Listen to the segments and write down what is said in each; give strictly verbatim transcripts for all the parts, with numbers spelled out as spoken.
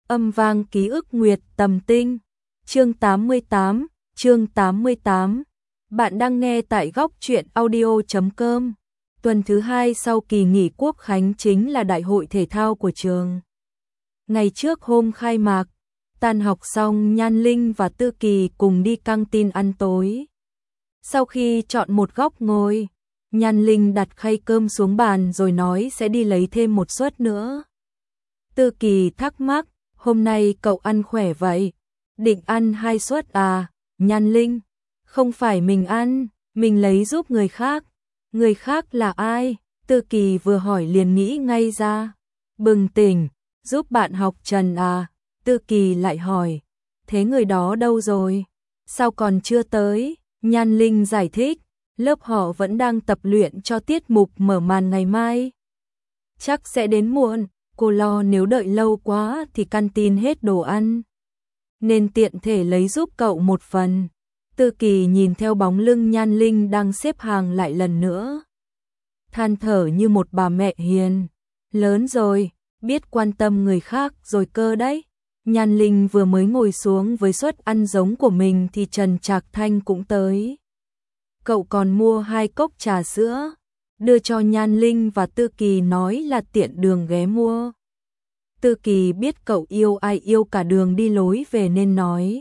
Âm vang ký ức nguyệt tầm tinh. Chương tám mươi tám, chương tám mươi tám. Bạn đang nghe tại góc truyện audio chấm com. Tuần thứ hai sau kỳ nghỉ Quốc khánh chính là đại hội thể thao của trường. Ngày trước hôm khai mạc, tan học xong Nhan Linh và Tư Kỳ cùng đi căng tin ăn tối. Sau khi chọn một góc ngồi, Nhan Linh đặt khay cơm xuống bàn rồi nói sẽ đi lấy thêm một suất nữa. Tư Kỳ thắc mắc, hôm nay cậu ăn khỏe vậy? Định ăn hai suất à? Nhan Linh, không phải mình ăn, mình lấy giúp người khác. Người khác là ai? Tư Kỳ vừa hỏi liền nghĩ ngay ra. Bừng tỉnh, giúp bạn học Trần à? Tư Kỳ lại hỏi, thế người đó đâu rồi? Sao còn chưa tới? Nhan Linh giải thích, lớp họ vẫn đang tập luyện cho tiết mục mở màn ngày mai. Chắc sẽ đến muộn, cô lo nếu đợi lâu quá thì căn tin hết đồ ăn. Nên tiện thể lấy giúp cậu một phần. Tư Kỳ nhìn theo bóng lưng Nhan Linh đang xếp hàng lại lần nữa. Than thở như một bà mẹ hiền. Lớn rồi, biết quan tâm người khác rồi cơ đấy. Nhan Linh vừa mới ngồi xuống với suất ăn giống của mình thì Trần Trạc Thanh cũng tới. Cậu còn mua hai cốc trà sữa, đưa cho Nhan Linh và Tư Kỳ nói là tiện đường ghé mua. Tư Kỳ biết cậu yêu ai yêu cả đường đi lối về nên nói.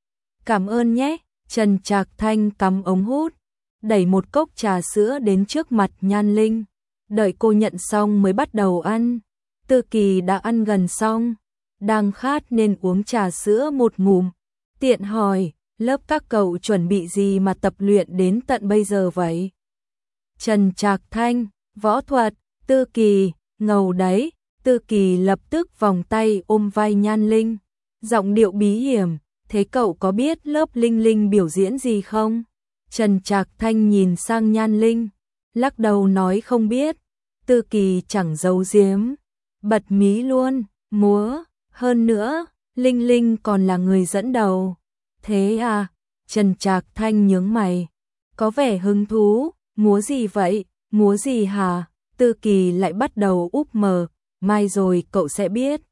Cảm ơn nhé. Trần Trạc Thanh cắm ống hút, đẩy một cốc trà sữa đến trước mặt Nhan Linh. Đợi cô nhận xong mới bắt đầu ăn. Tư Kỳ đã ăn gần xong, đang khát nên uống trà sữa một ngụm. Tiện hỏi, lớp các cậu chuẩn bị gì mà tập luyện đến tận bây giờ vậy? Trần Trạc Thanh, võ thuật. Tư Kỳ, ngầu đấy. Tư Kỳ lập tức vòng tay ôm vai Nhan Linh, giọng điệu bí hiểm, thế cậu có biết lớp Linh Linh biểu diễn gì không? Trần Trạc Thanh nhìn sang Nhan Linh, lắc đầu nói không biết. Tư Kỳ chẳng giấu giếm, bật mí luôn, múa, hơn nữa, Linh Linh còn là người dẫn đầu. Thế à? Trần Trạc Thanh nhướng mày, có vẻ hứng thú, múa gì vậy, múa gì hả? Tư Kỳ lại bắt đầu úp mờ, mai rồi cậu sẽ biết.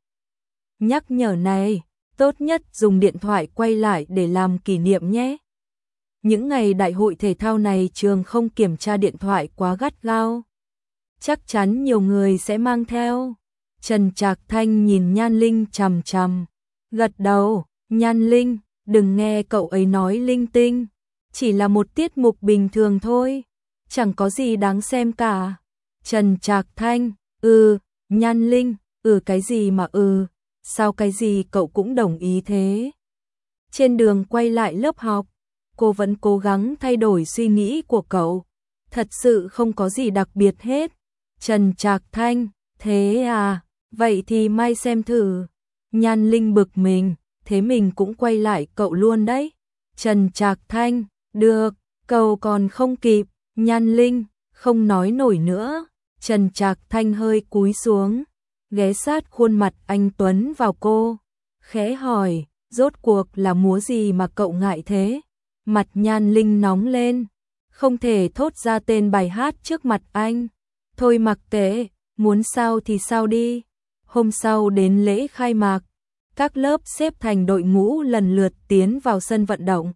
Nhắc nhở này, tốt nhất dùng điện thoại quay lại để làm kỷ niệm nhé. Những ngày đại hội thể thao này trường không kiểm tra điện thoại quá gắt gao. Chắc chắn nhiều người sẽ mang theo. Trần Trạc Thanh nhìn Nhan Linh chằm chằm, gật đầu. Nhan Linh, đừng nghe cậu ấy nói linh tinh, chỉ là một tiết mục bình thường thôi, chẳng có gì đáng xem cả. Trần Trạc Thanh, ừ. Nhan Linh, ừ cái gì mà ừ, sao cái gì cậu cũng đồng ý thế? Trên đường quay lại lớp học, cô vẫn cố gắng thay đổi suy nghĩ của cậu. Thật sự không có gì đặc biệt hết. Trần Trạc Thanh, thế à, vậy thì mai xem thử. Nhan Linh bực mình, thế mình cũng quay lại cậu luôn đấy. Trần Trạc Thanh, được, cậu còn không kịp. Nhan Linh, không nói nổi nữa. Trần Trạc Thanh hơi cúi xuống, ghé sát khuôn mặt anh Tuấn vào cô, khẽ hỏi, rốt cuộc là múa gì mà cậu ngại thế? Mặt Nhan Linh nóng lên, không thể thốt ra tên bài hát trước mặt anh. Thôi mặc kệ, muốn sao thì sao đi. Hôm sau đến lễ khai mạc, các lớp xếp thành đội ngũ lần lượt tiến vào sân vận động.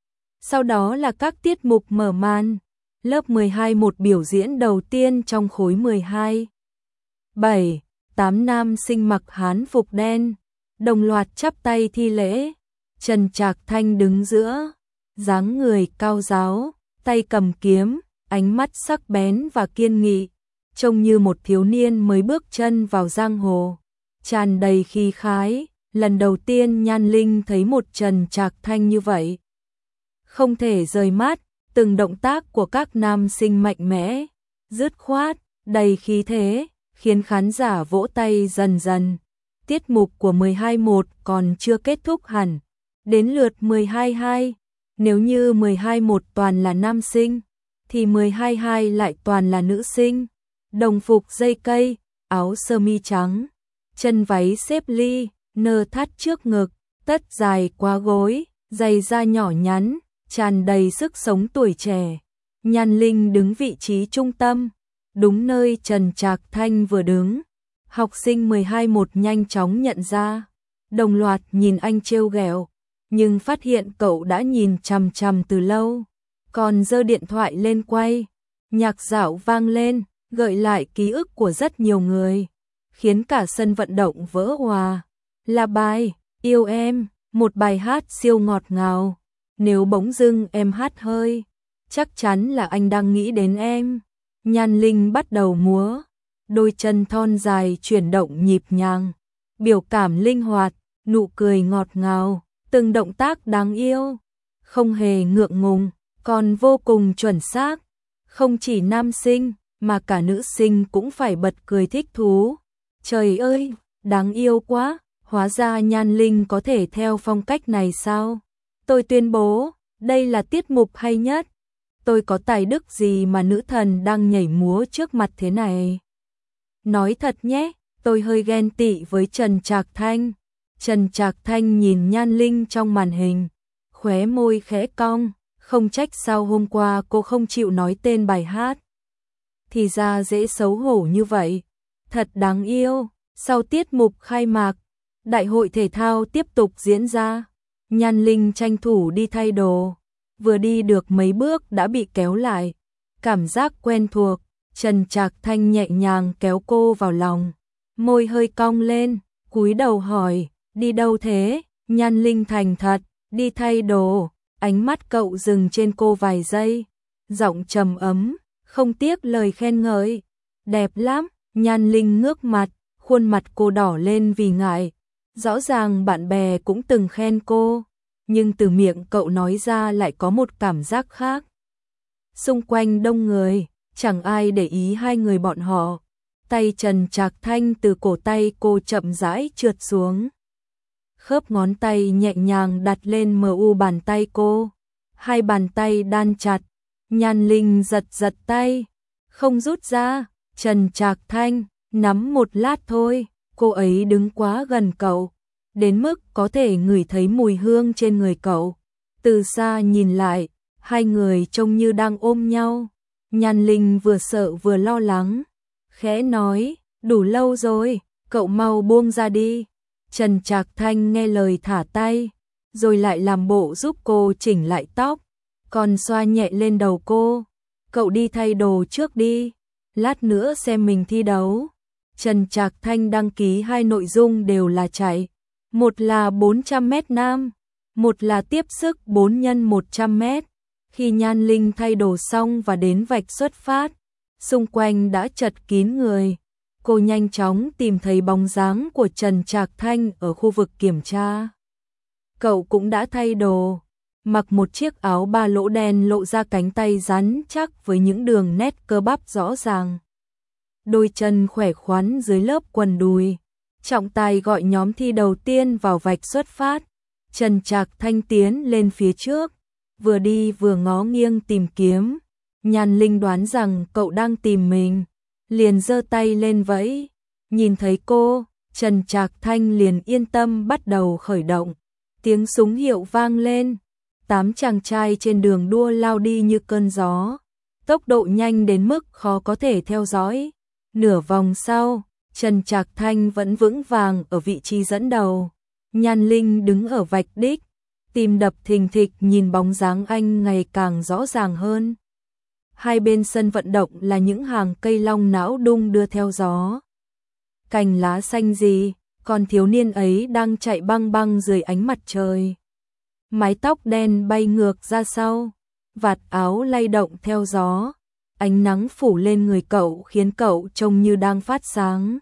Sau đó là các tiết mục mở màn. Lớp mười hai một biểu diễn đầu tiên trong khối mười hai. bảy, tám nam sinh mặc hán phục đen, đồng loạt chắp tay thi lễ. Trần Trạc Thanh đứng giữa, dáng người cao ráo, tay cầm kiếm, ánh mắt sắc bén và kiên nghị, trông như một thiếu niên mới bước chân vào giang hồ, tràn đầy khí khái. Lần đầu tiên Nhan Linh thấy một Trần Trạc Thanh như vậy, không thể rời mắt. Từng động tác của các nam sinh mạnh mẽ, dứt khoát, đầy khí thế, khiến khán giả vỗ tay dần dần. Tiết mục của mười hai một còn chưa kết thúc hẳn, đến lượt mười hai hai. Nếu như mười hai một toàn là nam sinh, thì mười hai hai lại toàn là nữ sinh. Đồng phục dây cây, áo sơ mi trắng, chân váy xếp ly, nơ thắt trước ngực, tất dài quá gối, giày da nhỏ nhắn, tràn đầy sức sống tuổi trẻ. Nhan Linh đứng vị trí trung tâm, đúng nơi Trần Trạc Thanh vừa đứng. Học sinh mười hai một nhanh chóng nhận ra, đồng loạt nhìn anh trêu ghẹo, nhưng phát hiện cậu đã nhìn chằm chằm từ lâu, còn giơ điện thoại lên quay. Nhạc dạo vang lên, gợi lại ký ức của rất nhiều người, khiến cả sân vận động vỡ òa. Là bài Yêu Em, một bài hát siêu ngọt ngào. Nếu bỗng dưng em hát hơi, chắc chắn là anh đang nghĩ đến em. Nhan Linh bắt đầu múa, đôi chân thon dài chuyển động nhịp nhàng, biểu cảm linh hoạt, nụ cười ngọt ngào, từng động tác đáng yêu, không hề ngượng ngùng, còn vô cùng chuẩn xác. Không chỉ nam sinh, mà cả nữ sinh cũng phải bật cười thích thú. Trời ơi, đáng yêu quá, hóa ra Nhan Linh có thể theo phong cách này sao? Tôi tuyên bố, đây là tiết mục hay nhất. Tôi có tài đức gì mà nữ thần đang nhảy múa trước mặt thế này? Nói thật nhé, tôi hơi ghen tị với Trần Trạc Thanh. Trần Trạc Thanh nhìn Nhan Linh trong màn hình, khóe môi khẽ cong, không trách sao hôm qua cô không chịu nói tên bài hát. Thì ra dễ xấu hổ như vậy, thật đáng yêu. Sau tiết mục khai mạc, đại hội thể thao tiếp tục diễn ra. Nhan Linh tranh thủ đi thay đồ, vừa đi được mấy bước đã bị kéo lại. Cảm giác quen thuộc, Trần Trạc Thanh nhẹ nhàng kéo cô vào lòng, môi hơi cong lên, cúi đầu hỏi, đi đâu thế? Nhan Linh thành thật, đi thay đồ. Ánh mắt cậu dừng trên cô vài giây, giọng trầm ấm, không tiếc lời khen ngợi. Đẹp lắm. Nhan Linh ngước mặt, khuôn mặt cô đỏ lên vì ngại. Rõ ràng bạn bè cũng từng khen cô, nhưng từ miệng cậu nói ra lại có một cảm giác khác. Xung quanh đông người, chẳng ai để ý hai người bọn họ. Tay Trần Trạc Thanh từ cổ tay cô chậm rãi trượt xuống. Khớp ngón tay nhẹ nhàng đặt lên mờ u bàn tay cô. Hai bàn tay đan chặt. Nhan Linh giật giật tay, không rút ra. Trần Trạc Thanh nắm một lát thôi. Cô ấy đứng quá gần cậu, đến mức có thể ngửi thấy mùi hương trên người cậu. Từ xa nhìn lại, hai người trông như đang ôm nhau. Nhan Linh vừa sợ vừa lo lắng, khẽ nói, đủ lâu rồi, cậu mau buông ra đi. Trần Trạc Thanh nghe lời thả tay, rồi lại làm bộ giúp cô chỉnh lại tóc, còn xoa nhẹ lên đầu cô. Cậu đi thay đồ trước đi, lát nữa xem mình thi đấu. Trần Trạc Thanh đăng ký hai nội dung đều là chạy, một là bốn trăm mét nam, một là tiếp sức bốn nhân một trăm mét. Khi Nhan Linh thay đồ xong và đến vạch xuất phát, xung quanh đã chật kín người. Cô nhanh chóng tìm thấy bóng dáng của Trần Trạc Thanh ở khu vực kiểm tra. Cậu cũng đã thay đồ, mặc một chiếc áo ba lỗ đen lộ ra cánh tay rắn chắc với những đường nét cơ bắp rõ ràng. Đôi chân khỏe khoắn dưới lớp quần đùi. Trọng tài gọi nhóm thi đầu tiên vào vạch xuất phát. Trần Trạc Thanh tiến lên phía trước, vừa đi vừa ngó nghiêng tìm kiếm. Nhan Linh đoán rằng cậu đang tìm mình, liền giơ tay lên vẫy. Nhìn thấy cô, Trần Trạc Thanh liền yên tâm bắt đầu khởi động. Tiếng súng hiệu vang lên, tám chàng trai trên đường đua lao đi như cơn gió, tốc độ nhanh đến mức khó có thể theo dõi. Nửa vòng sau, Trần Trạc Thanh vẫn vững vàng ở vị trí dẫn đầu. Nhan Linh đứng ở vạch đích, tim đập thình thịch nhìn bóng dáng anh ngày càng rõ ràng hơn. Hai bên sân vận động là những hàng cây long não đung đưa theo gió. Cành lá xanh gì, còn thiếu niên ấy đang chạy băng băng dưới ánh mặt trời. Mái tóc đen bay ngược ra sau, vạt áo lay động theo gió. Ánh nắng phủ lên người cậu khiến cậu trông như đang phát sáng,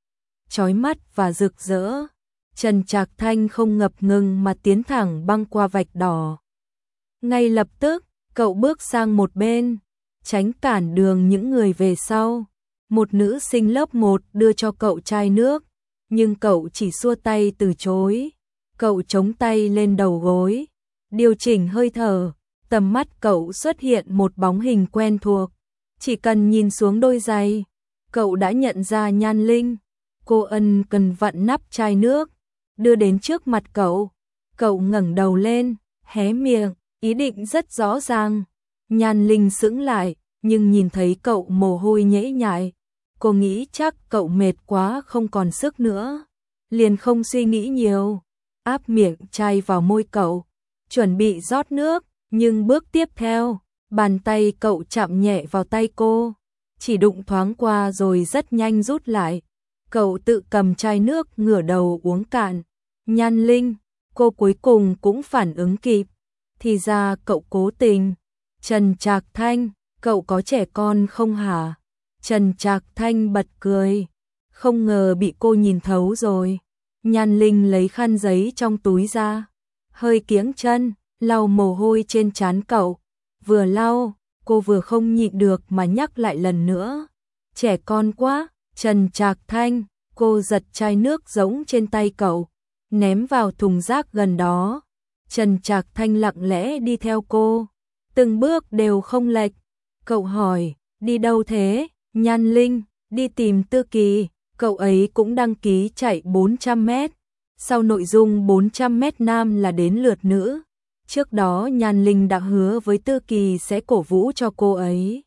chói mắt và rực rỡ. Trần Trạc Thanh không ngập ngừng mà tiến thẳng băng qua vạch đỏ. Ngay lập tức, cậu bước sang một bên, tránh cản đường những người về sau. Một nữ sinh lớp một đưa cho cậu chai nước, nhưng cậu chỉ xua tay từ chối. Cậu chống tay lên đầu gối, điều chỉnh hơi thở, tầm mắt cậu xuất hiện một bóng hình quen thuộc. Chỉ cần nhìn xuống đôi giày, cậu đã nhận ra Nhan Linh. Cô ân cần vặn nắp chai nước, đưa đến trước mặt cậu. Cậu ngẩng đầu lên, hé miệng, ý định rất rõ ràng. Nhan Linh sững lại, nhưng nhìn thấy cậu mồ hôi nhễ nhại. Cô nghĩ chắc cậu mệt quá không còn sức nữa, liền không suy nghĩ nhiều, áp miệng chai vào môi cậu, chuẩn bị rót nước, nhưng bước tiếp theo, bàn tay cậu chạm nhẹ vào tay cô, chỉ đụng thoáng qua rồi rất nhanh rút lại. Cậu tự cầm chai nước ngửa đầu uống cạn. Nhan Linh, cô cuối cùng cũng phản ứng kịp, thì ra cậu cố tình. Trần Trạc Thanh, cậu có trẻ con không hả? Trần Trạc Thanh bật cười, không ngờ bị cô nhìn thấu rồi. Nhan Linh lấy khăn giấy trong túi ra, hơi kiếng chân, lau mồ hôi trên trán cậu. Vừa lau, cô vừa không nhịn được mà nhắc lại lần nữa. Trẻ con quá, Trần Trạc Thanh, cô giật chai nước rỗng trên tay cậu, ném vào thùng rác gần đó. Trần Trạc Thanh lặng lẽ đi theo cô, từng bước đều không lệch. Cậu hỏi, đi đâu thế? Nhan Linh, đi tìm Tư Kỳ, cậu ấy cũng đăng ký chạy bốn trăm mét. Sau nội dung bốn trăm mét nam là đến lượt nữ. Trước đó Nhan Linh đã hứa với Tư Kỳ sẽ cổ vũ cho cô ấy.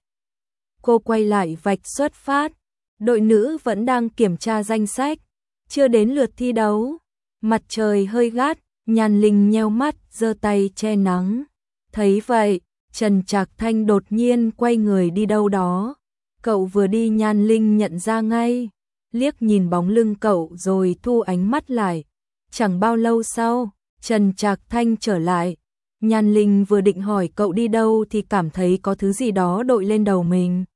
Cô quay lại vạch xuất phát. Đội nữ vẫn đang kiểm tra danh sách, chưa đến lượt thi đấu. Mặt trời hơi gắt, Nhan Linh nheo mắt, giơ tay che nắng. Thấy vậy, Trần Trạc Thanh đột nhiên quay người đi đâu đó. Cậu vừa đi Nhan Linh nhận ra ngay, liếc nhìn bóng lưng cậu rồi thu ánh mắt lại. Chẳng bao lâu sau, Trần Trạc Thanh trở lại. Nhan Linh vừa định hỏi cậu đi đâu thì cảm thấy có thứ gì đó đội lên đầu mình.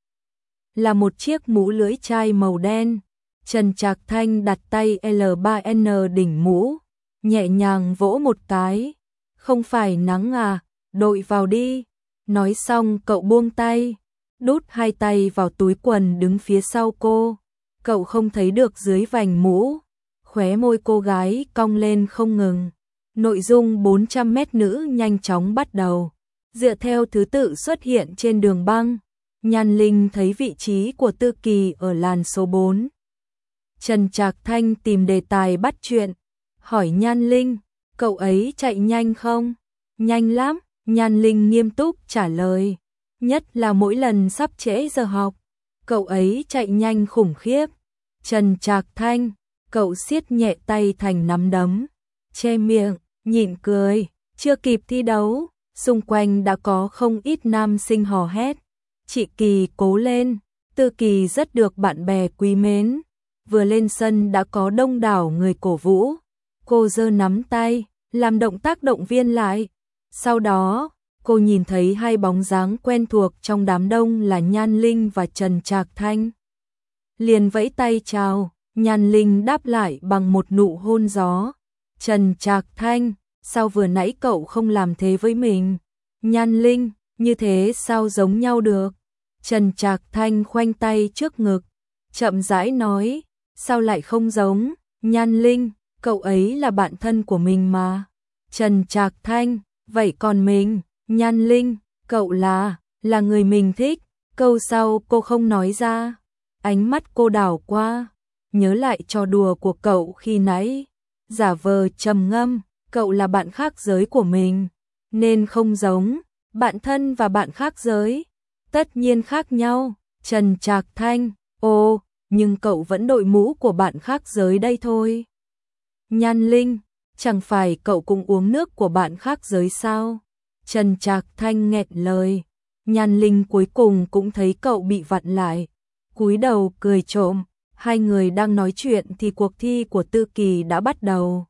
Là một chiếc mũ lưỡi chai màu đen. Trần Trạc Thanh đặt tay L ba N đỉnh mũ, nhẹ nhàng vỗ một cái. Không phải nắng à, đội vào đi. Nói xong cậu buông tay, đút hai tay vào túi quần đứng phía sau cô. Cậu không thấy được dưới vành mũ, khóe môi cô gái cong lên không ngừng. Nội dung bốn trăm mét nữ nhanh chóng bắt đầu, dựa theo thứ tự xuất hiện trên đường băng. Nhan Linh thấy vị trí của Tư Kỳ ở làn số bốn. Trần Trạc Thanh tìm đề tài bắt chuyện, hỏi Nhan Linh, cậu ấy chạy nhanh không? Nhanh lắm, Nhan Linh nghiêm túc trả lời, nhất là mỗi lần sắp trễ giờ học, cậu ấy chạy nhanh khủng khiếp. Trần Trạc Thanh, cậu siết nhẹ tay thành nắm đấm, che miệng, nhịn cười, chưa kịp thi đấu, xung quanh đã có không ít nam sinh hò hét. Chị Kỳ cố lên, Tư Kỳ rất được bạn bè quý mến. Vừa lên sân đã có đông đảo người cổ vũ. Cô giơ nắm tay, làm động tác động viên lại. Sau đó, cô nhìn thấy hai bóng dáng quen thuộc trong đám đông là Nhan Linh và Trần Trạc Thanh. Liền vẫy tay chào, Nhan Linh đáp lại bằng một nụ hôn gió. Trần Trạc Thanh, sao vừa nãy cậu không làm thế với mình? Nhan Linh, như thế sao giống nhau được? Trần Trạc Thanh khoanh tay trước ngực, chậm rãi nói, sao lại không giống? Nhan Linh, cậu ấy là bạn thân của mình mà. Trần Trạc Thanh, vậy còn mình? Nhan Linh, cậu là, là người mình thích. Câu sau cô không nói ra. Ánh mắt cô đảo qua, nhớ lại trò đùa của cậu khi nãy. Giả vờ trầm ngâm, cậu là bạn khác giới của mình, nên không giống. Bạn thân và bạn khác giới, tất nhiên khác nhau. Trần Trạc Thanh, ồ, nhưng cậu vẫn đội mũ của bạn khác giới đây thôi. Nhan Linh, chẳng phải cậu cũng uống nước của bạn khác giới sao? Trần Trạc Thanh nghẹn lời. Nhan Linh cuối cùng cũng thấy cậu bị vặn lại, cúi đầu cười trộm. Hai người đang nói chuyện thì cuộc thi của Tư Kỳ đã bắt đầu.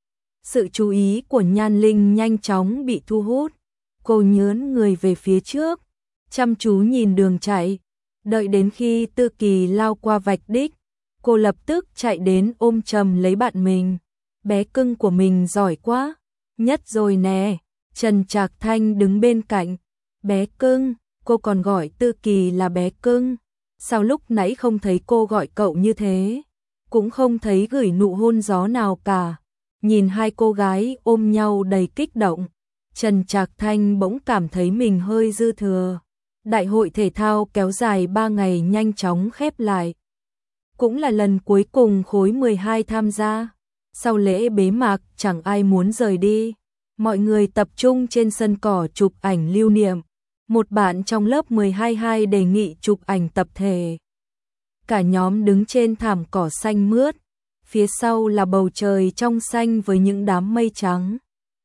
Sự chú ý của Nhan Linh nhanh chóng bị thu hút. Cô nhớn người về phía trước, chăm chú nhìn đường chạy. Đợi đến khi Tư Kỳ lao qua vạch đích, cô lập tức chạy đến ôm chầm lấy bạn mình. Bé cưng của mình giỏi quá, nhất rồi nè. Trần Trạc Thanh đứng bên cạnh. Bé cưng, cô còn gọi Tư Kỳ là bé cưng. Sao lúc nãy không thấy cô gọi cậu như thế? Cũng không thấy gửi nụ hôn gió nào cả. Nhìn hai cô gái ôm nhau đầy kích động, Trần Trạc Thanh bỗng cảm thấy mình hơi dư thừa. Đại hội thể thao kéo dài ba ngày nhanh chóng khép lại. Cũng là lần cuối cùng khối mười hai tham gia. Sau lễ bế mạc chẳng ai muốn rời đi. Mọi người tập trung trên sân cỏ chụp ảnh lưu niệm. Một bạn trong lớp mười hai hai đề nghị chụp ảnh tập thể. Cả nhóm đứng trên thảm cỏ xanh mướt. phía sau là bầu trời trong xanh với những đám mây trắng.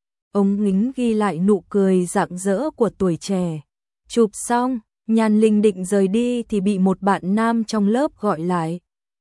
Ống kính ghi lại nụ cười rạng rỡ của tuổi trẻ. Chụp xong, Nhan Linh định rời đi thì bị một bạn nam trong lớp gọi lại.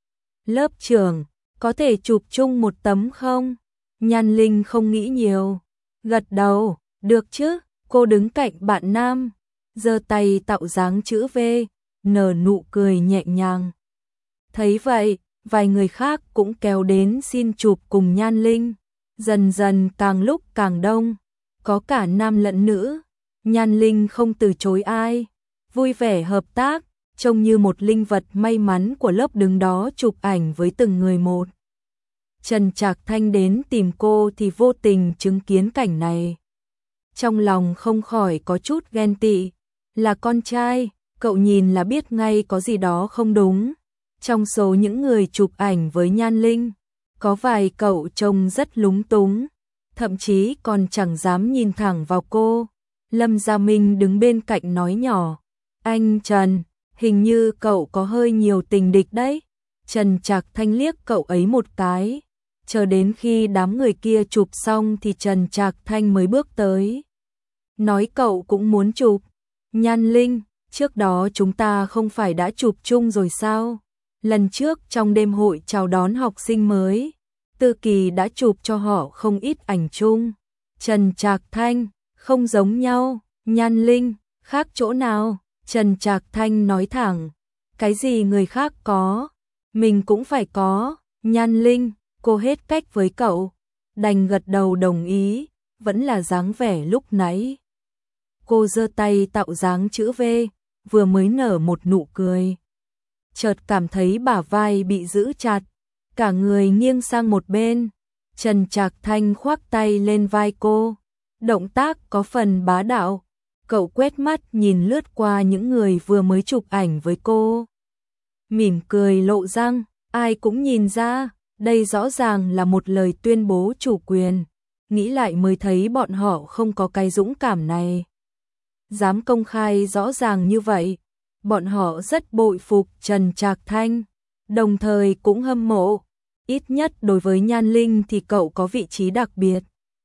Lớp trưởng, có thể chụp chung một tấm không? Nhan Linh không nghĩ nhiều, gật đầu, được chứ. Cô đứng cạnh bạn nam, giơ tay tạo dáng chữ V, nở nụ cười nhẹ nhàng. Thấy vậy, vài người khác cũng kéo đến xin chụp cùng Nhan Linh. Dần dần càng lúc càng đông, có cả nam lẫn nữ. Nhan Linh không từ chối ai, vui vẻ hợp tác, trông như một linh vật may mắn của lớp đứng đó chụp ảnh với từng người một. Trần Trạc Thanh đến tìm cô thì vô tình chứng kiến cảnh này. Trong lòng không khỏi có chút ghen tị, là con trai, cậu nhìn là biết ngay có gì đó không đúng. Trong số những người chụp ảnh với Nhan Linh, có vài cậu trông rất lúng túng, thậm chí còn chẳng dám nhìn thẳng vào cô. Lâm Gia Minh đứng bên cạnh nói nhỏ, anh Trần, hình như cậu có hơi nhiều tình địch đấy. Trần Trạc Thanh liếc cậu ấy một cái, chờ đến khi đám người kia chụp xong thì Trần Trạc Thanh mới bước tới. Nói cậu cũng muốn chụp. Nhan Linh, trước đó chúng ta không phải đã chụp chung rồi sao? Lần trước trong đêm hội chào đón học sinh mới, Tư Kỳ đã chụp cho họ không ít ảnh chung. Trần Trạc Thanh, không giống nhau. Nhan Linh, khác chỗ nào? Trần Trạc Thanh nói thẳng, cái gì người khác có, mình cũng phải có. Nhan Linh, cô hết cách với cậu, đành gật đầu đồng ý, vẫn là dáng vẻ lúc nãy. Cô giơ tay tạo dáng chữ V, vừa mới nở một nụ cười. Chợt cảm thấy bả vai bị giữ chặt, cả người nghiêng sang một bên. Trần Trạc Thanh khoác tay lên vai cô, động tác có phần bá đạo. Cậu quét mắt nhìn lướt qua những người vừa mới chụp ảnh với cô, mỉm cười lộ răng, ai cũng nhìn ra, đây rõ ràng là một lời tuyên bố chủ quyền. Nghĩ lại mới thấy bọn họ không có cái dũng cảm này, dám công khai rõ ràng như vậy. Bọn họ rất bội phục Trần Trạc Thanh, đồng thời cũng hâm mộ. Ít nhất đối với Nhan Linh thì cậu có vị trí đặc biệt.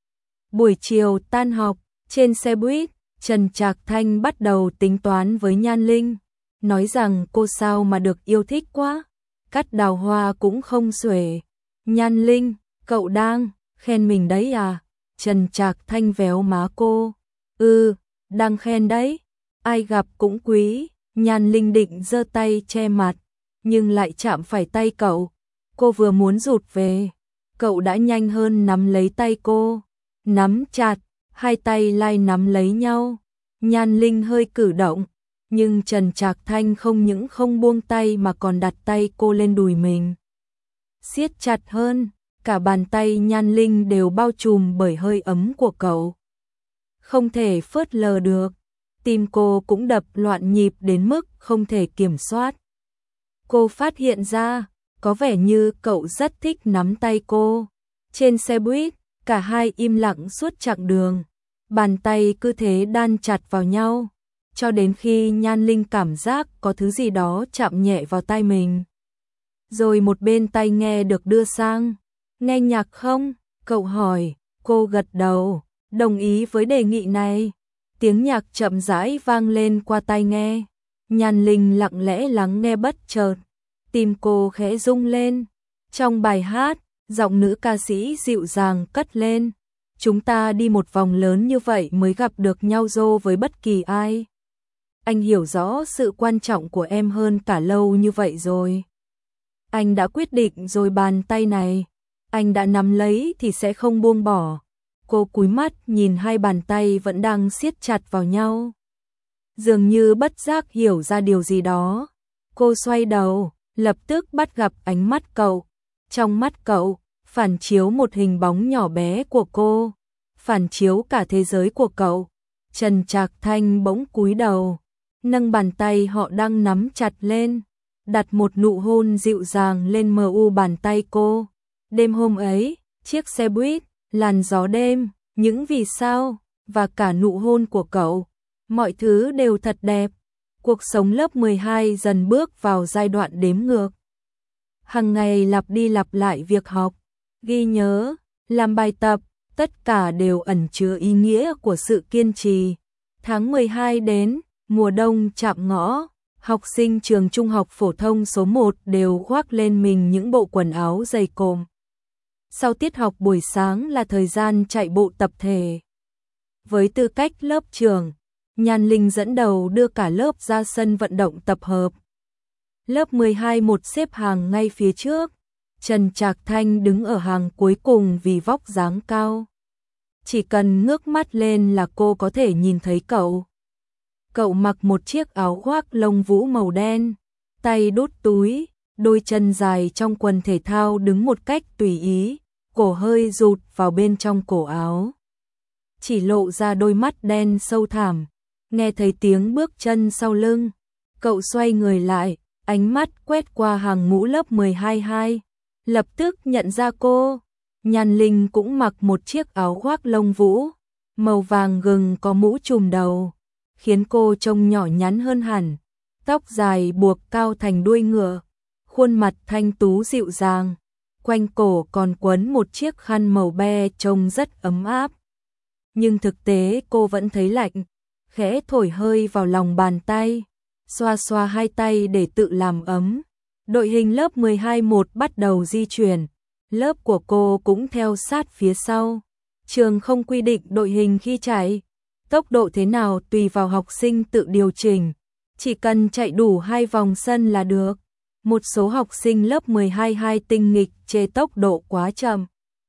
Buổi chiều tan học, trên xe buýt, Trần Trạc Thanh bắt đầu tính toán với Nhan Linh, nói rằng cô sao mà được yêu thích quá, cắt đào hoa cũng không xuể. Nhan Linh, cậu đang khen mình đấy à? Trần Trạc Thanh véo má cô. Ừ, đang khen đấy, ai gặp cũng quý. Nhan Linh định giơ tay che mặt, nhưng lại chạm phải tay cậu. Cô vừa muốn rụt về, cậu đã nhanh hơn nắm lấy tay cô, nắm chặt, hai tay lai nắm lấy nhau. Nhan Linh hơi cử động, nhưng Trần Trạc Thanh không những không buông tay mà còn đặt tay cô lên đùi mình, siết chặt hơn. Cả bàn tay Nhan Linh đều bao trùm bởi hơi ấm của cậu, không thể phớt lờ được. Tim cô cũng đập loạn nhịp đến mức không thể kiểm soát. Cô phát hiện ra, có vẻ như cậu rất thích nắm tay cô. Trên xe buýt, cả hai im lặng suốt chặng đường, bàn tay cứ thế đan chặt vào nhau, cho đến khi Nhan Linh cảm giác có thứ gì đó chạm nhẹ vào tai mình. Rồi một bên tai nghe được đưa sang. Nghe nhạc không? Cậu hỏi. Cô gật đầu, đồng ý với đề nghị này. Tiếng nhạc chậm rãi vang lên qua tai nghe. Nhan Linh lặng lẽ lắng nghe, bất chợt tim cô khẽ rung lên. Trong bài hát, giọng nữ ca sĩ dịu dàng cất lên, chúng ta đi một vòng lớn như vậy mới gặp được nhau dô với bất kỳ ai. Anh hiểu rõ sự quan trọng của em hơn cả lâu như vậy rồi. Anh đã quyết định rồi, bàn tay này anh đã nắm lấy thì sẽ không buông bỏ. Cô cúi mắt nhìn hai bàn tay vẫn đang siết chặt vào nhau, dường như bất giác hiểu ra điều gì đó. Cô xoay đầu, lập tức bắt gặp ánh mắt cậu. Trong mắt cậu, phản chiếu một hình bóng nhỏ bé của cô, phản chiếu cả thế giới của cậu. Trần Trạc Thanh bỗng cúi đầu, nâng bàn tay họ đang nắm chặt lên, đặt một nụ hôn dịu dàng lên mờ u bàn tay cô. Đêm hôm ấy, chiếc xe buýt, làn gió đêm, những vì sao, và cả nụ hôn của cậu, mọi thứ đều thật đẹp. Cuộc sống lớp mười hai dần bước vào giai đoạn đếm ngược. hàng ngày lặp đi lặp lại việc học, ghi nhớ, làm bài tập, tất cả đều ẩn chứa ý nghĩa của sự kiên trì. Tháng mười hai đến, mùa đông chạm ngõ, học sinh trường trung học phổ thông số một đều khoác lên mình những bộ quần áo dày cộm. Sau tiết học buổi sáng là thời gian chạy bộ tập thể. Với tư cách lớp trưởng, Nhan Linh dẫn đầu đưa cả lớp ra sân vận động tập hợp. Lớp mười hai một xếp hàng ngay phía trước, Trần Trạc Thanh đứng ở hàng cuối cùng vì vóc dáng cao. Chỉ cần ngước mắt lên là cô có thể nhìn thấy cậu. Cậu mặc một chiếc áo khoác lông vũ màu đen, tay đút túi, đôi chân dài trong quần thể thao đứng một cách tùy ý, cổ hơi rụt vào bên trong cổ áo. Chỉ lộ ra đôi mắt đen sâu thẳm, nghe thấy tiếng bước chân sau lưng. Cậu xoay người lại, ánh mắt quét qua hàng ngũ lớp mười hai hai, lập tức nhận ra cô. Nhan Linh cũng mặc một chiếc áo khoác lông vũ, màu vàng gừng có mũ trùm đầu, khiến cô trông nhỏ nhắn hơn hẳn. Tóc dài buộc cao thành đuôi ngựa, khuôn mặt thanh tú dịu dàng, quanh cổ còn quấn một chiếc khăn màu be trông rất ấm áp. Nhưng thực tế cô vẫn thấy lạnh, khẽ thổi hơi vào lòng bàn tay, xoa xoa hai tay để tự làm ấm. Đội hình lớp mười hai một bắt đầu di chuyển, lớp của cô cũng theo sát phía sau. Trường không quy định đội hình khi chạy, tốc độ thế nào tùy vào học sinh tự điều chỉnh, chỉ cần chạy đủ hai vòng sân là được. Một số học sinh lớp mười hai hai tinh nghịch chê tốc độ quá chậm,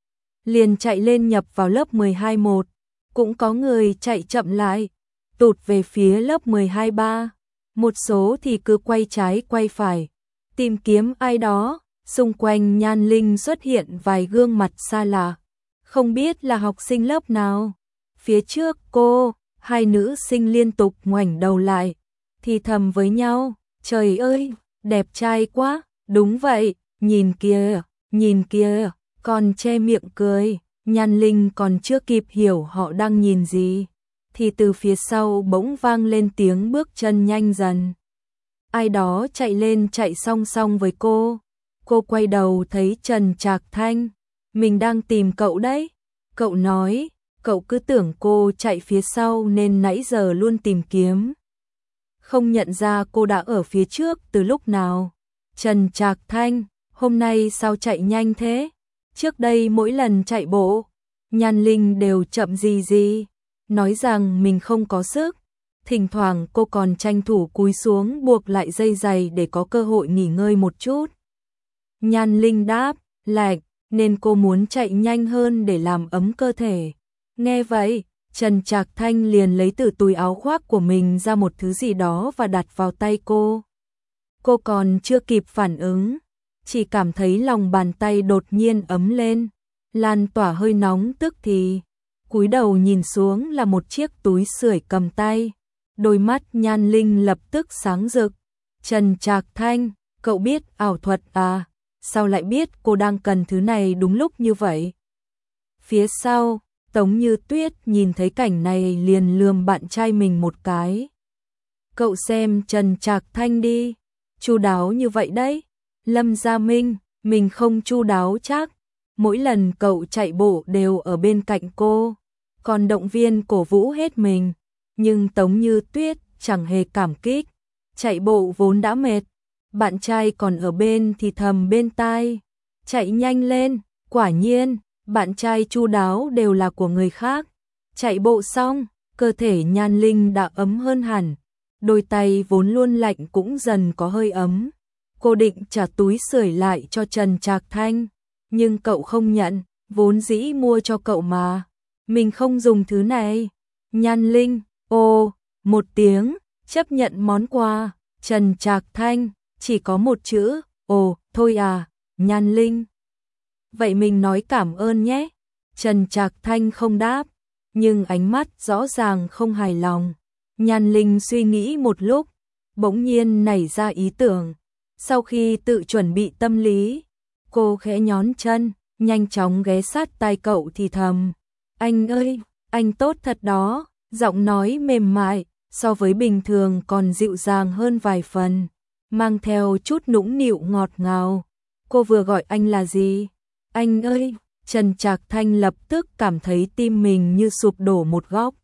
liền chạy lên nhập vào lớp mười hai một, cũng có người chạy chậm lại, tụt về phía lớp mười hai ba. Một số thì cứ quay trái quay phải, tìm kiếm ai đó. Xung quanh Nhan Linh xuất hiện vài gương mặt xa lạ, không biết là học sinh lớp nào. Phía trước cô, hai nữ sinh liên tục ngoảnh đầu lại, thì thầm với nhau, trời ơi, đẹp trai quá, đúng vậy, nhìn kìa, nhìn kìa, còn che miệng cười. Nhan Linh còn chưa kịp hiểu họ đang nhìn gì, thì từ phía sau bỗng vang lên tiếng bước chân nhanh dần. Ai đó chạy lên chạy song song với cô. Cô quay đầu thấy Trần Trạc Thanh, mình đang tìm cậu đấy. Cậu nói, cậu cứ tưởng cô chạy phía sau nên nãy giờ luôn tìm kiếm. Không nhận ra cô đã ở phía trước từ lúc nào. Trần Trạc Thanh, hôm nay sao chạy nhanh thế? Trước đây mỗi lần chạy bộ, Nhan Linh đều chậm gì gì, nói rằng mình không có sức. Thỉnh thoảng cô còn tranh thủ cúi xuống buộc lại dây giày để có cơ hội nghỉ ngơi một chút. Nhan Linh đáp, lạnh, nên cô muốn chạy nhanh hơn để làm ấm cơ thể. Nghe vậy, Trần Trạc Thanh liền lấy từ túi áo khoác của mình ra một thứ gì đó và đặt vào tay cô. Cô còn chưa kịp phản ứng, chỉ cảm thấy lòng bàn tay đột nhiên ấm lên, lan tỏa hơi nóng tức thì. Cúi đầu nhìn xuống là một chiếc túi sưởi cầm tay. Đôi mắt Nhan Linh lập tức sáng rực. Trần Trạc Thanh, cậu biết ảo thuật à? Sao lại biết cô đang cần thứ này đúng lúc như vậy? Phía sau, Tống Như Tuyết nhìn thấy cảnh này liền lườm bạn trai mình một cái. Cậu xem Trần Trạc Thanh đi, chu đáo như vậy đấy. Lâm Gia Minh, mình không chu đáo chắc. Mỗi lần cậu chạy bộ đều ở bên cạnh cô, còn động viên cổ vũ hết mình. Nhưng Tống Như Tuyết chẳng hề cảm kích, chạy bộ vốn đã mệt. Bạn trai còn ở bên thì thầm bên tai, chạy nhanh lên. Quả nhiên, bạn trai chu đáo đều là của người khác. Chạy bộ xong, cơ thể Nhan Linh đã ấm hơn hẳn, đôi tay vốn luôn lạnh cũng dần có hơi ấm. Cô định trả túi sưởi lại cho Trần Trạc Thanh, nhưng cậu không nhận, vốn dĩ mua cho cậu mà, mình không dùng thứ này. Nhan Linh, ô, một tiếng, chấp nhận món quà. Trần Trạc Thanh, chỉ có một chữ, ồ, thôi à. Nhan Linh, vậy mình nói cảm ơn nhé. Trần Trạc Thanh không đáp, nhưng ánh mắt rõ ràng không hài lòng. Nhan Linh suy nghĩ một lúc, bỗng nhiên nảy ra ý tưởng. Sau khi tự chuẩn bị tâm lý, cô khẽ nhón chân, nhanh chóng ghé sát tai cậu thì thầm. Anh ơi, anh tốt thật đó. Giọng nói mềm mại, so với bình thường còn dịu dàng hơn vài phần, mang theo chút nũng nịu ngọt ngào. Cô vừa gọi anh là gì? Anh ơi, Trần Trạc Thanh lập tức cảm thấy tim mình như sụp đổ một góc.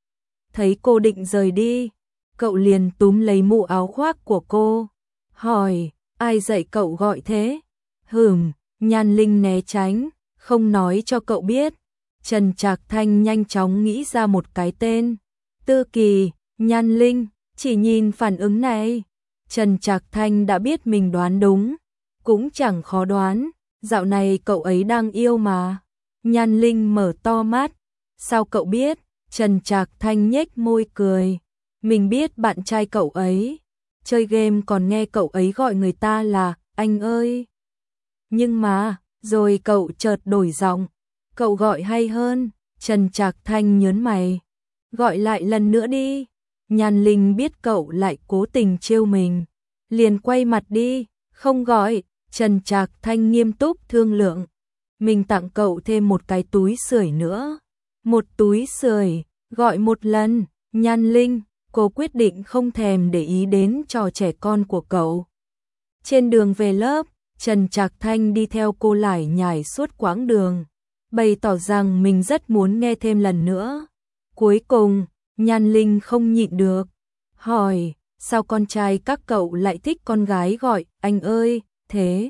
Thấy cô định rời đi, cậu liền túm lấy mũ áo khoác của cô, hỏi, ai dạy cậu gọi thế? Hừm, Nhan Linh né tránh, không nói cho cậu biết. Trần Trạc Thanh nhanh chóng nghĩ ra một cái tên. Tư Kỳ, Nhan Linh, chỉ nhìn phản ứng này, Trần Trạc Thanh đã biết mình đoán đúng, cũng chẳng khó đoán, dạo này cậu ấy đang yêu mà. Nhan Linh mở to mắt, sao cậu biết? Trần Trạc Thanh nhếch môi cười, mình biết bạn trai cậu ấy, chơi game còn nghe cậu ấy gọi người ta là anh ơi. Nhưng mà, rồi cậu chợt đổi giọng, cậu gọi hay hơn. Trần Trạc Thanh nhớn mày, gọi lại lần nữa đi. Nhan Linh biết cậu lại cố tình trêu mình, liền quay mặt đi, không gọi. Trần Trạc Thanh nghiêm túc thương lượng, mình tặng cậu thêm một cái túi sưởi nữa. Một túi sưởi, gọi một lần. Nhan Linh, cô quyết định không thèm để ý đến trò trẻ con của cậu. Trên đường về lớp, Trần Trạc Thanh đi theo cô lải nhải suốt quãng đường, bày tỏ rằng mình rất muốn nghe thêm lần nữa. Cuối cùng, Nhan Linh không nhịn được, hỏi, sao con trai các cậu lại thích con gái gọi anh ơi, thế?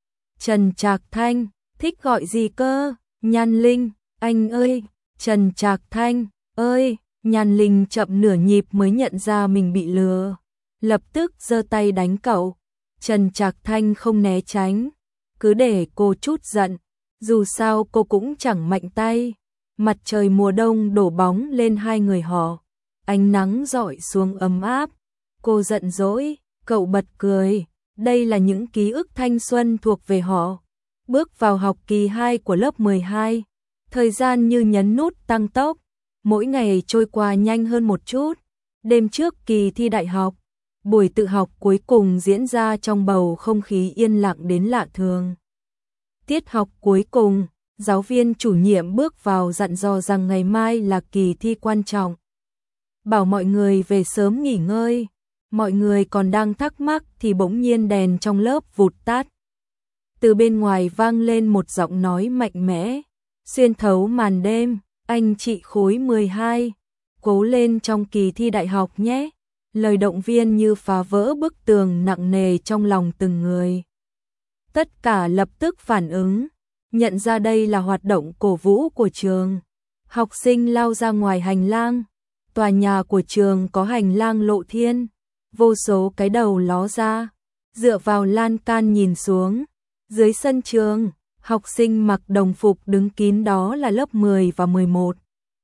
Trần Trạc Thanh, thích gọi gì cơ? Nhan Linh, anh ơi. Trần Trạc Thanh, ơi. Nhan Linh chậm nửa nhịp mới nhận ra mình bị lừa, lập tức giơ tay đánh cậu. Trần Trạc Thanh không né tránh, cứ để cô chút giận, dù sao cô cũng chẳng mạnh tay. Mặt trời mùa đông đổ bóng lên hai người họ, ánh nắng rọi xuống ấm áp. Cô giận dỗi, cậu bật cười, đây là những ký ức thanh xuân thuộc về họ. Bước vào học kỳ hai của lớp mười hai, thời gian như nhấn nút tăng tốc, mỗi ngày trôi qua nhanh hơn một chút. Đêm trước kỳ thi đại học, buổi tự học cuối cùng diễn ra trong bầu không khí yên lặng đến lạ thường. Tiết học cuối cùng, giáo viên chủ nhiệm bước vào dặn dò rằng ngày mai là kỳ thi quan trọng, bảo mọi người về sớm nghỉ ngơi. Mọi người còn đang thắc mắc thì bỗng nhiên đèn trong lớp vụt tắt. Từ bên ngoài vang lên một giọng nói mạnh mẽ, xuyên thấu màn đêm, anh chị khối mười hai, cố lên trong kỳ thi đại học nhé. Lời động viên như phá vỡ bức tường nặng nề trong lòng từng người. Tất cả lập tức phản ứng, nhận ra đây là hoạt động cổ vũ của trường. Học sinh lao ra ngoài hành lang. Tòa nhà của trường có hành lang lộ thiên, vô số cái đầu ló ra, dựa vào lan can nhìn xuống. Dưới sân trường, học sinh mặc đồng phục đứng kín đó là lớp mười và mười một.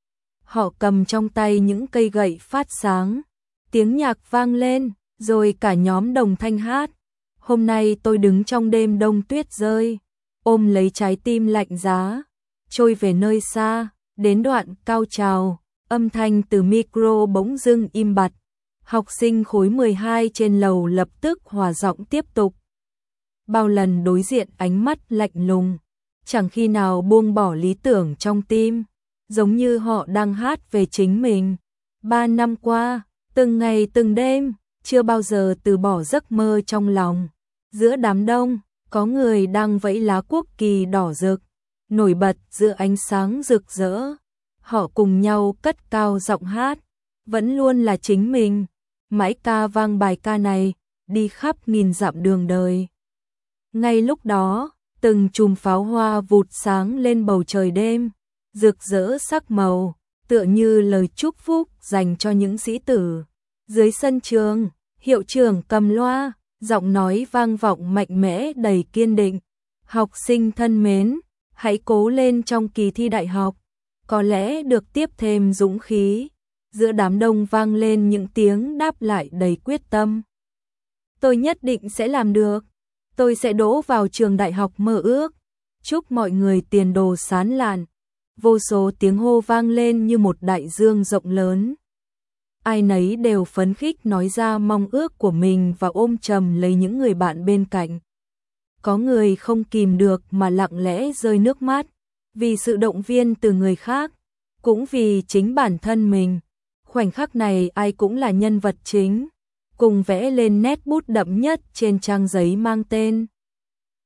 Họ cầm trong tay những cây gậy phát sáng. Tiếng nhạc vang lên, rồi cả nhóm đồng thanh hát. Hôm nay tôi đứng trong đêm đông tuyết rơi, ôm lấy trái tim lạnh giá, trôi về nơi xa. Đến đoạn cao trào, âm thanh từ micro bỗng dưng im bặt. Học sinh khối mười hai trên lầu lập tức hòa giọng tiếp tục. Bao lần đối diện ánh mắt lạnh lùng, chẳng khi nào buông bỏ lý tưởng trong tim, giống như họ đang hát về chính mình. Ba năm qua, từng ngày từng đêm, chưa bao giờ từ bỏ giấc mơ trong lòng. Giữa đám đông, có người đang vẫy lá quốc kỳ đỏ rực, nổi bật giữa ánh sáng rực rỡ. Họ cùng nhau cất cao giọng hát, vẫn luôn là chính mình. Mãi ca vang bài ca này, đi khắp nghìn dặm đường đời. Ngay lúc đó, từng chùm pháo hoa vụt sáng lên bầu trời đêm, rực rỡ sắc màu, tựa như lời chúc phúc dành cho những sĩ tử. Dưới sân trường, hiệu trưởng cầm loa, giọng nói vang vọng mạnh mẽ đầy kiên định. Học sinh thân mến, hãy cố lên trong kỳ thi đại học, có lẽ được tiếp thêm dũng khí. Giữa đám đông vang lên những tiếng đáp lại đầy quyết tâm. Tôi nhất định sẽ làm được. Tôi sẽ đỗ vào trường đại học mơ ước. Chúc mọi người tiền đồ sáng lạn. Vô số tiếng hô vang lên như một đại dương rộng lớn. Ai nấy đều phấn khích nói ra mong ước của mình và ôm chầm lấy những người bạn bên cạnh. Có người không kìm được mà lặng lẽ rơi nước mắt, vì sự động viên từ người khác, cũng vì chính bản thân mình. Khoảnh khắc này ai cũng là nhân vật chính, cùng vẽ lên nét bút đậm nhất trên trang giấy mang tên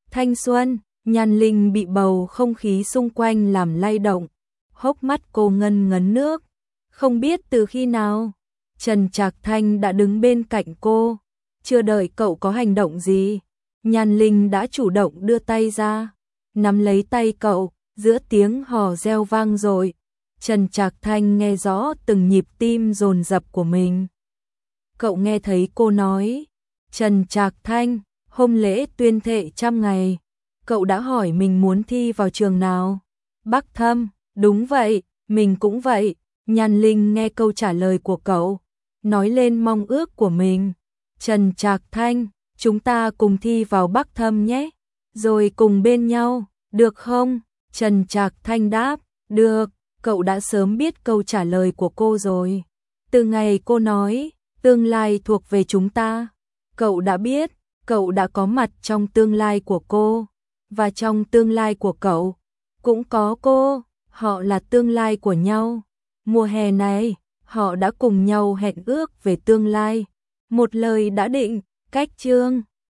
thanh xuân. Nhan Linh bị bầu không khí xung quanh làm lay động, hốc mắt cô ngân ngấn nước. Không biết từ khi nào, Trần Trạc Thanh đã đứng bên cạnh cô, chưa đợi cậu có hành động gì, Nhan Linh đã chủ động đưa tay ra, nắm lấy tay cậu, giữa tiếng hò reo vang dội. Trần Trạc Thanh nghe rõ từng nhịp tim dồn dập của mình. Cậu nghe thấy cô nói, Trần Trạc Thanh, hôm lễ tuyên thệ trăm ngày, cậu đã hỏi mình muốn thi vào trường nào? Bắc Thâm, đúng vậy, mình cũng vậy. Nhan Linh nghe câu trả lời của cậu, nói lên mong ước của mình. Trần Trạc Thanh, chúng ta cùng thi vào Bắc Thâm nhé, rồi cùng bên nhau, được không? Trần Trạc Thanh đáp, được, cậu đã sớm biết câu trả lời của cô rồi. Từ ngày cô nói, tương lai thuộc về chúng ta, cậu đã biết, cậu đã có mặt trong tương lai của cô, và trong tương lai của cậu, cũng có cô, họ là tương lai của nhau. Mùa hè này, họ đã cùng nhau hẹn ước về tương lai, một lời đã định, cách chương.